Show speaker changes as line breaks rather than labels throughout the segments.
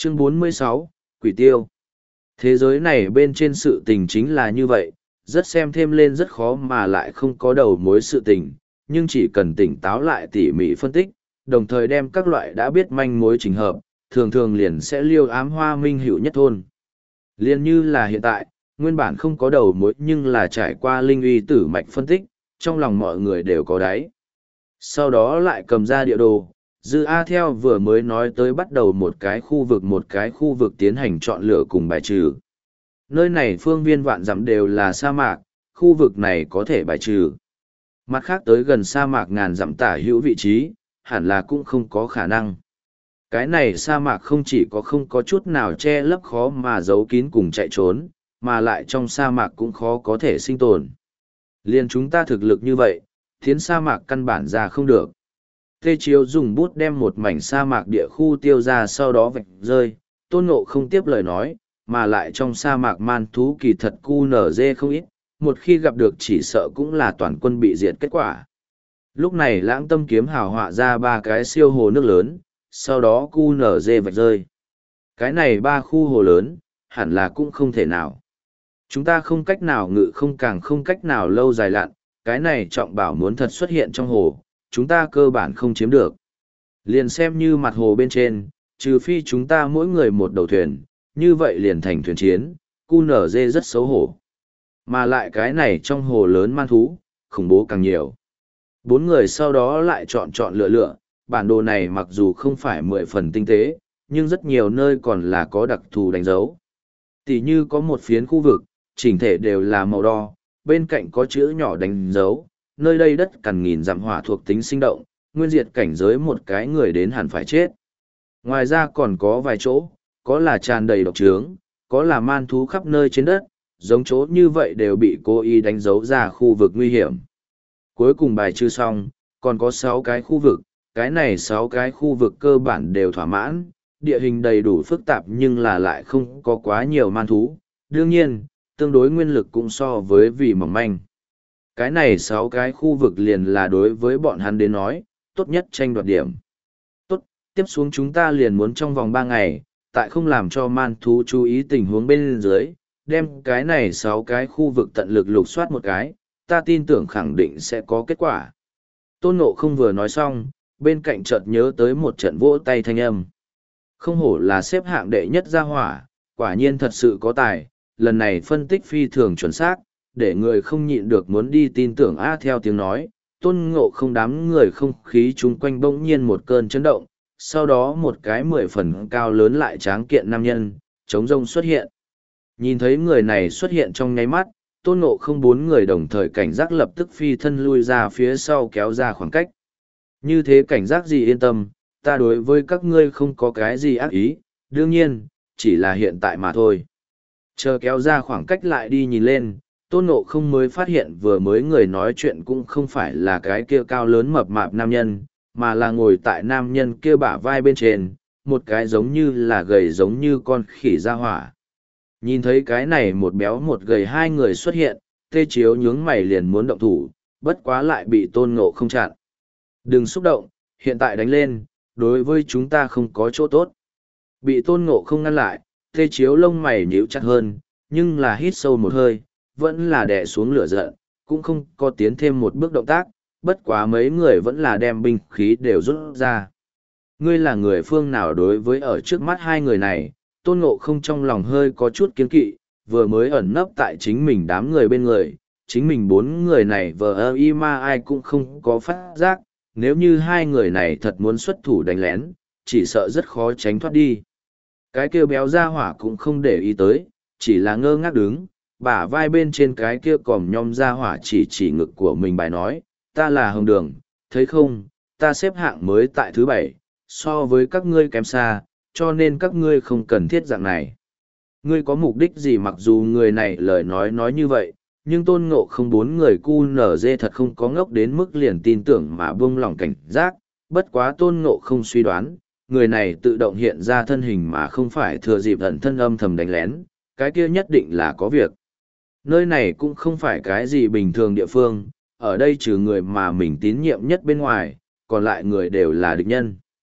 Chương 46, Quỷ Tiêu. Thế giới này bên trên sự tình chính là như vậy, rất xem thêm lên rất khó mà lại không có đầu mối sự tình, nhưng chỉ cần tỉnh táo lại tỉ mỉ phân tích, đồng thời đem các loại đã biết manh mối trình hợp, thường thường liền sẽ liêu ám hoa minh hữu nhất thôn. Liên như là hiện tại, nguyên bản không có đầu mối nhưng là trải qua linh uy tử mạch phân tích, trong lòng mọi người đều có đáy. Sau đó lại cầm ra địa đồ, Dư A theo vừa mới nói tới bắt đầu một cái khu vực tiến hành chọn lựa cùng bài trừ. Nơi này phương viên vạn dặm đều là sa mạc, khu vực này có thể bài trừ. Mặt khác tới gần sa mạc ngàn dặm tả hữu vị trí, hẳn là cũng không có khả năng. Cái này sa mạc không chỉ có không có chút nào che lấp khó mà giấu kín cùng chạy trốn, mà lại trong sa mạc cũng khó có thể sinh tồn. Liên chúng ta thực lực như vậy, tiến sa mạc căn bản ra không được. Tê Chiếu dùng bút đem một mảnh sa mạc địa khu tiêu ra sau đó vạch rơi, Tôn Ngộ không tiếp lời nói, mà lại trong sa mạc man thú kỳ thật cu nở dê không ít, một khi gặp được chỉ sợ cũng là toàn quân bị diệt kết quả. Lúc này lãng tâm kiếm hào họa ra ba cái siêu hồ nước lớn, sau đó cu nở dê vạch rơi. Cái này ba khu hồ lớn, hẳn là cũng không thể nào. Chúng ta không cách nào ngự không càng không cách nào lâu dài lặn, cái này trọng bảo muốn thật xuất hiện trong hồ, chúng ta cơ bản không chiếm được. Liền xem như mặt hồ bên trên, trừ phi chúng ta mỗi người một đầu thuyền, như vậy liền thành thuyền chiến, cu nở dê rất xấu hổ. Mà lại cái này trong hồ lớn man thú, khủng bố càng nhiều. Bốn người sau đó lại chọn lựa, bản đồ này mặc dù không phải 10 phần tinh tế, nhưng rất nhiều nơi còn là có đặc thù đánh dấu. Tỷ như có một phiến khu vực, chỉnh thể đều là màu đo, bên cạnh có chữ nhỏ đánh dấu, nơi đây đất cằn nghìn dặm hỏa thuộc tính sinh động, nguyên diệt cảnh giới một cái người đến hẳn phải chết. Ngoài ra còn có vài chỗ, có là tràn đầy độc trướng, có là man thú khắp nơi trên đất, giống chỗ như vậy đều bị cố ý đánh dấu ra khu vực nguy hiểm. Cuối cùng bài trừ xong, còn có 6 cái khu vực, cái này 6 cái khu vực cơ bản đều thỏa mãn, địa hình đầy đủ phức tạp nhưng là lại không có quá nhiều man thú. Đương nhiên, tương đối nguyên lực cũng so với vì mỏng manh. Cái này 6 cái khu vực liền là đối với bọn hắn đến nói, tốt nhất tranh đoạt điểm. Tốt, tiếp xuống chúng ta liền muốn trong vòng 3 ngày, tại không làm cho man thú chú ý tình huống bên dưới, đem cái này 6 cái khu vực tận lực lục soát một cái, ta tin tưởng khẳng định sẽ có kết quả. Tôn Ngộ không vừa nói xong, bên cạnh chợt nhớ tới một trận vỗ tay thanh âm. Không hổ là xếp hạng đệ nhất gia hỏa, quả nhiên thật sự có tài, lần này phân tích phi thường chuẩn xác, để người không nhịn được muốn đi tin tưởng theo tiếng nói. Tôn Ngộ không đám người không khí chung quanh bỗng nhiên một cơn chấn động, sau đó một cái 10 phần cao lớn lại tráng kiện nam nhân, trống rông xuất hiện. Nhìn thấy người này xuất hiện trong nháy mắt, Tôn Ngộ không 4 người đồng thời cảnh giác lập tức phi thân lui ra phía sau kéo ra khoảng cách. Như thế cảnh giác gì yên tâm, ta đối với các ngươi không có cái gì ác ý, đương nhiên, chỉ là hiện tại mà thôi. Chờ kéo ra khoảng cách lại đi nhìn lên, Tôn Ngộ không mới phát hiện vừa mới người nói chuyện cũng không phải là cái kia cao lớn mập mạp nam nhân, mà là ngồi tại nam nhân kia bả vai bên trên, một cái giống như là gầy giống như con khỉ ra hỏa. Nhìn thấy cái này một béo một gầy hai người xuất hiện, Tê Chiếu nhướng mày liền muốn động thủ, bất quá lại bị Tôn Ngộ không chặn. Đừng xúc động, hiện tại đánh lên, đối với chúng ta không có chỗ tốt. Bị Tôn Ngộ không ngăn lại, Tê Chiếu lông mày nhíu chặt hơn, nhưng là hít sâu một hơi, vẫn là đè xuống lửa giận, cũng không có tiến thêm một bước động tác, bất quá mấy người vẫn là đem binh khí đều rút ra. Ngươi là người phương nào đối với ở trước mắt hai người này, Tôn Ngộ không trong lòng hơi có chút kiên kỵ, vừa mới ẩn nấp tại chính mình đám người bên người, chính mình 4 người này vờ y ma ai cũng không có phát giác, nếu như hai người này thật muốn xuất thủ đánh lén, chỉ sợ rất khó tránh thoát đi. Cái kêu béo ra hỏa cũng không để ý tới, chỉ là ngơ ngác đứng, bả vai bên trên cái kia còm nhom ra hỏa chỉ ngực của mình bài nói, ta là Hồng Đường, thấy không, ta xếp hạng mới tại thứ 7, so với các ngươi kém xa, cho nên các ngươi không cần thiết dạng này. Ngươi có mục đích gì mặc dù người này lời nói như vậy, nhưng Tôn Ngộ không 4 người cu nở dê thật không có ngốc đến mức liền tin tưởng mà buông lỏng cảnh giác, bất quá Tôn Ngộ không suy đoán, người này tự động hiện ra thân hình mà không phải thừa dịp ẩn thân âm thầm đánh lén, cái kia nhất định là có việc. Nơi này cũng không phải cái gì bình thường địa phương, ở đây trừ người mà mình tín nhiệm nhất bên ngoài, còn lại người đều là địch nhân.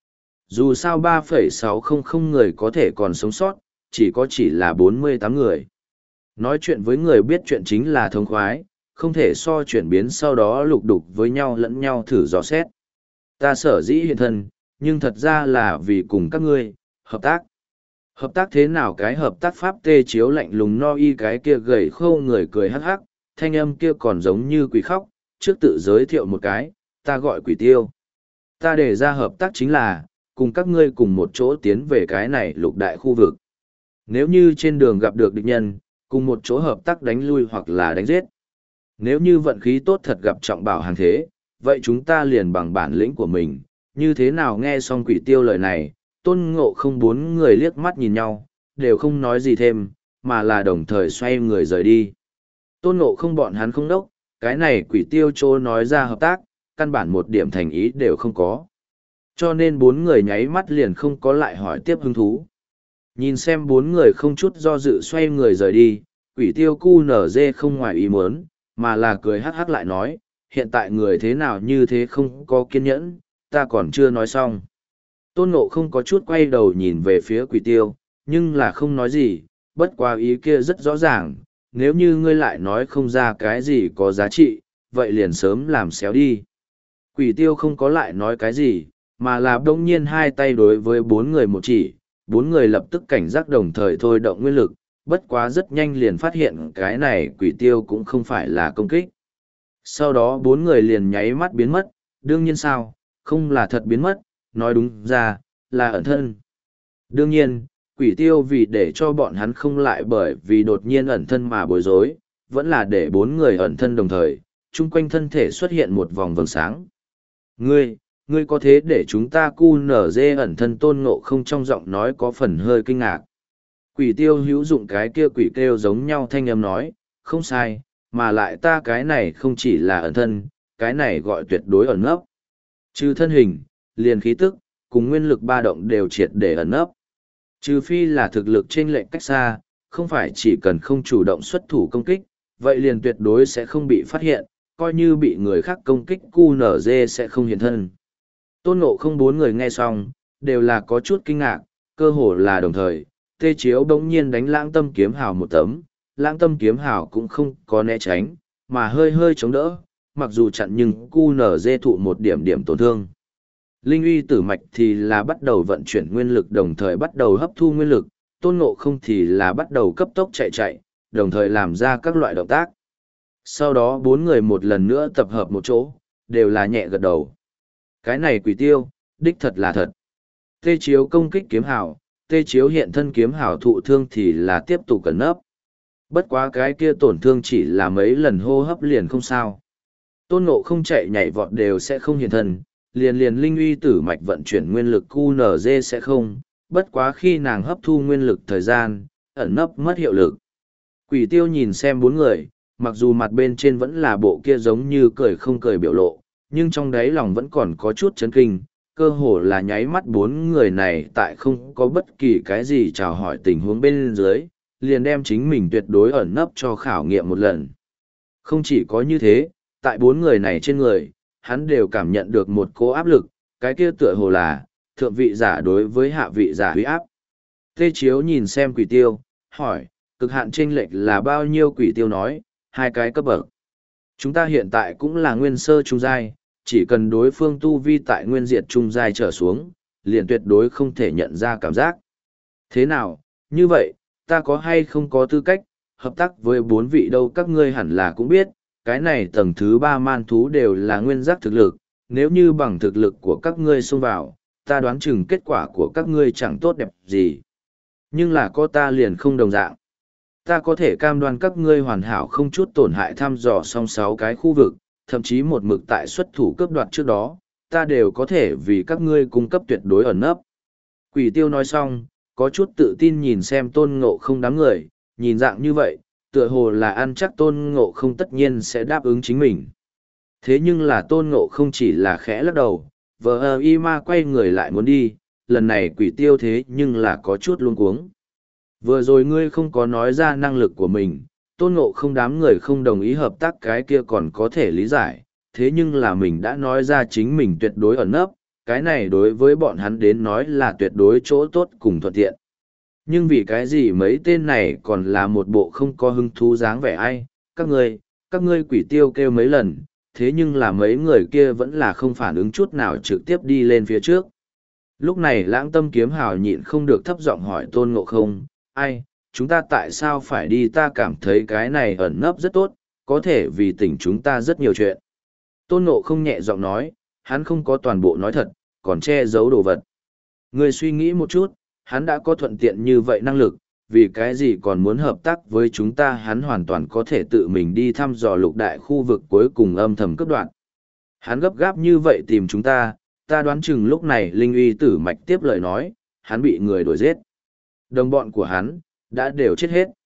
Dù sao 3,600 người có thể còn sống sót, chỉ là 48 người. Nói chuyện với người biết chuyện chính là thống khoái, không thể so chuyển biến sau đó lục đục với nhau lẫn nhau thử dò xét. Ta sở dĩ hiện thân, nhưng thật ra là vì cùng các ngươi, hợp tác. Hợp tác thế nào? Cái hợp tác pháp Tê Chiếu lạnh lùng no y cái kia gầy khô người cười hắc hắc, thanh âm kia còn giống như quỷ khóc, trước tự giới thiệu một cái, ta gọi Quỷ Tiêu. Ta đề ra hợp tác chính là, cùng các ngươi cùng một chỗ tiến về cái này lục đại khu vực. Nếu như trên đường gặp được địch nhân, cùng một chỗ hợp tác đánh lui hoặc là đánh giết. Nếu như vận khí tốt thật gặp trọng bảo hàng thế, vậy chúng ta liền bằng bản lĩnh của mình. Như thế nào? Nghe xong Quỷ Tiêu lời này, Tôn Ngộ Không bốn người liếc mắt nhìn nhau, đều không nói gì thêm, mà là đồng thời xoay người rời đi. Tôn Ngộ Không bọn hắn không đốc, cái này Quỷ Tiêu trô nói ra hợp tác, căn bản một điểm thành ý đều không có. Cho nên bốn người nháy mắt liền không có lại hỏi tiếp hứng thú. Nhìn xem bốn người không chút do dự xoay người rời đi, Quỷ Tiêu cu nở dê không ngoài ý muốn, mà là cười hắc hắc lại nói, hiện tại người thế nào như thế không có kiên nhẫn, ta còn chưa nói xong. Tôn Ngộ Không có chút quay đầu nhìn về phía Quỷ Tiêu, nhưng là không nói gì, bất quá ý kia rất rõ ràng, nếu như ngươi lại nói không ra cái gì có giá trị, vậy liền sớm làm xéo đi. Quỷ Tiêu không có lại nói cái gì, mà là đông nhiên hai tay đối với bốn người một chỉ, bốn người lập tức cảnh giác đồng thời thôi động nguyên lực, bất quá rất nhanh liền phát hiện cái này Quỷ Tiêu cũng không phải là công kích. Sau đó bốn người liền nháy mắt biến mất, đương nhiên sao, không là thật biến mất, nói đúng ra, là ẩn thân. Đương nhiên, Quỷ Tiêu vì để cho bọn hắn không lại bởi vì đột nhiên ẩn thân mà bối rối, vẫn là để bốn người ẩn thân đồng thời, chung quanh thân thể xuất hiện một vòng vầng sáng. Ngươi có thế để chúng ta cu nở dê ẩn thân? Tôn Ngộ Không trong giọng nói có phần hơi kinh ngạc. Quỷ Tiêu hữu dụng cái kia quỷ kêu giống nhau thanh âm nói, không sai, mà lại ta cái này không chỉ là ẩn thân, cái này gọi tuyệt đối ẩn nấp. Trừ thân hình, liền khí tức, cùng nguyên lực ba động đều triệt để ẩn nấp. Trừ phi là thực lực chênh lệch cách xa, không phải chỉ cần không chủ động xuất thủ công kích, vậy liền tuyệt đối sẽ không bị phát hiện, coi như bị người khác công kích QNZ sẽ không hiện thân. Tôn Ngộ Không bốn người nghe xong, đều là có chút kinh ngạc, cơ hồ là đồng thời, Tê Chiếu đống nhiên đánh Lãng Tâm Kiếm Hào một tấm, Lãng Tâm Kiếm Hào cũng không có né tránh, mà hơi hơi chống đỡ, mặc dù chặn nhưng QNZ thụ một điểm điểm tổn thương. Linh uy tử mạch thì là bắt đầu vận chuyển nguyên lực đồng thời bắt đầu hấp thu nguyên lực, Tôn Ngộ Không thì là bắt đầu cấp tốc chạy, đồng thời làm ra các loại động tác. Sau đó bốn người một lần nữa tập hợp một chỗ, đều là nhẹ gật đầu. Cái này Quỷ Tiêu, đích thật là thật. Tê Chiếu công kích kiếm hào, Tê Chiếu hiện thân kiếm hào thụ thương thì là tiếp tục cẩn nấp. Bất quá cái kia tổn thương chỉ là mấy lần hô hấp liền không sao. Tôn Ngộ Không chạy nhảy vọt đều sẽ không hiện thân, liền linh uy tử mạch vận chuyển nguyên lực QNZ sẽ không, bất quá khi nàng hấp thu nguyên lực thời gian, ẩn nấp mất hiệu lực. Quỷ Tiêu nhìn xem bốn người, mặc dù mặt bên trên vẫn là bộ kia giống như cười không cười biểu lộ, nhưng trong đáy lòng vẫn còn có chút chấn kinh, cơ hồ là nháy mắt bốn người này tại không có bất kỳ cái gì chào hỏi tình huống bên dưới, liền đem chính mình tuyệt đối ẩn nấp cho khảo nghiệm một lần. Không chỉ có như thế, tại bốn người này trên người, hắn đều cảm nhận được một cỗ áp lực, cái kia tựa hồ là thượng vị giả đối với hạ vị giả huy áp. Tê Chiếu nhìn xem Quỷ Tiêu, hỏi, cực hạn chênh lệch là bao nhiêu? Quỷ Tiêu nói, 2 cái cấp bậc. Chúng ta hiện tại cũng là nguyên sơ trung giai, chỉ cần đối phương tu vi tại nguyên diệt trung giai trở xuống, liền tuyệt đối không thể nhận ra cảm giác. Thế nào, như vậy, ta có hay không có tư cách hợp tác với 4 vị đâu? Các ngươi hẳn là cũng biết, cái này tầng thứ 3 man thú đều là nguyên giác thực lực, nếu như bằng thực lực của các ngươi xông vào, ta đoán chừng kết quả của các ngươi chẳng tốt đẹp gì. Nhưng là có ta liền không đồng dạng. Ta có thể cam đoan các ngươi hoàn hảo không chút tổn hại thăm dò xong 6 cái khu vực, thậm chí một mực tại xuất thủ cướp đoạt trước đó, ta đều có thể vì các ngươi cung cấp tuyệt đối ẩn nấp. Quỷ Tiêu nói xong, có chút tự tin nhìn xem Tôn Ngộ Không đám người, nhìn dạng như vậy, tựa hồ là ăn chắc Tôn Ngộ Không tất nhiên sẽ đáp ứng chính mình. Thế nhưng là Tôn Ngộ Không chỉ là khẽ lắc đầu, vờ y ma quay người lại muốn đi, lần này Quỷ Tiêu thế nhưng là có chút luống cuống. Vừa rồi ngươi không có nói ra năng lực của mình, Tôn Ngộ Không đám người không đồng ý hợp tác cái kia còn có thể lý giải, thế nhưng là mình đã nói ra chính mình tuyệt đối ẩn nấp, cái này đối với bọn hắn đến nói là tuyệt đối chỗ tốt cùng thuận tiện. Nhưng vì cái gì mấy tên này còn là một bộ không có hứng thú dáng vẻ ai, các ngươi quỷ tiêu kêu mấy lần, thế nhưng là mấy người kia vẫn là không phản ứng chút nào trực tiếp đi lên phía trước. Lúc này Lãng Tâm Kiếm Hào nhịn không được thấp giọng hỏi Tôn Ngộ Không, ai, chúng ta tại sao phải đi, ta cảm thấy cái này ẩn nấp rất tốt, có thể vì tỉnh chúng ta rất nhiều chuyện. Tôn Ngộ Không nhẹ giọng nói, hắn không có toàn bộ nói thật, còn che giấu đồ vật. Người suy nghĩ một chút, hắn đã có thuận tiện như vậy năng lực, vì cái gì còn muốn hợp tác với chúng ta, hắn hoàn toàn có thể tự mình đi thăm dò lục đại khu vực cuối cùng âm thầm cấp đoạn. Hắn gấp gáp như vậy tìm chúng ta đoán chừng lúc này Linh Uy Tử Mạch tiếp lời nói, hắn bị người đuổi giết. Đồng bọn của hắn, đã đều chết hết.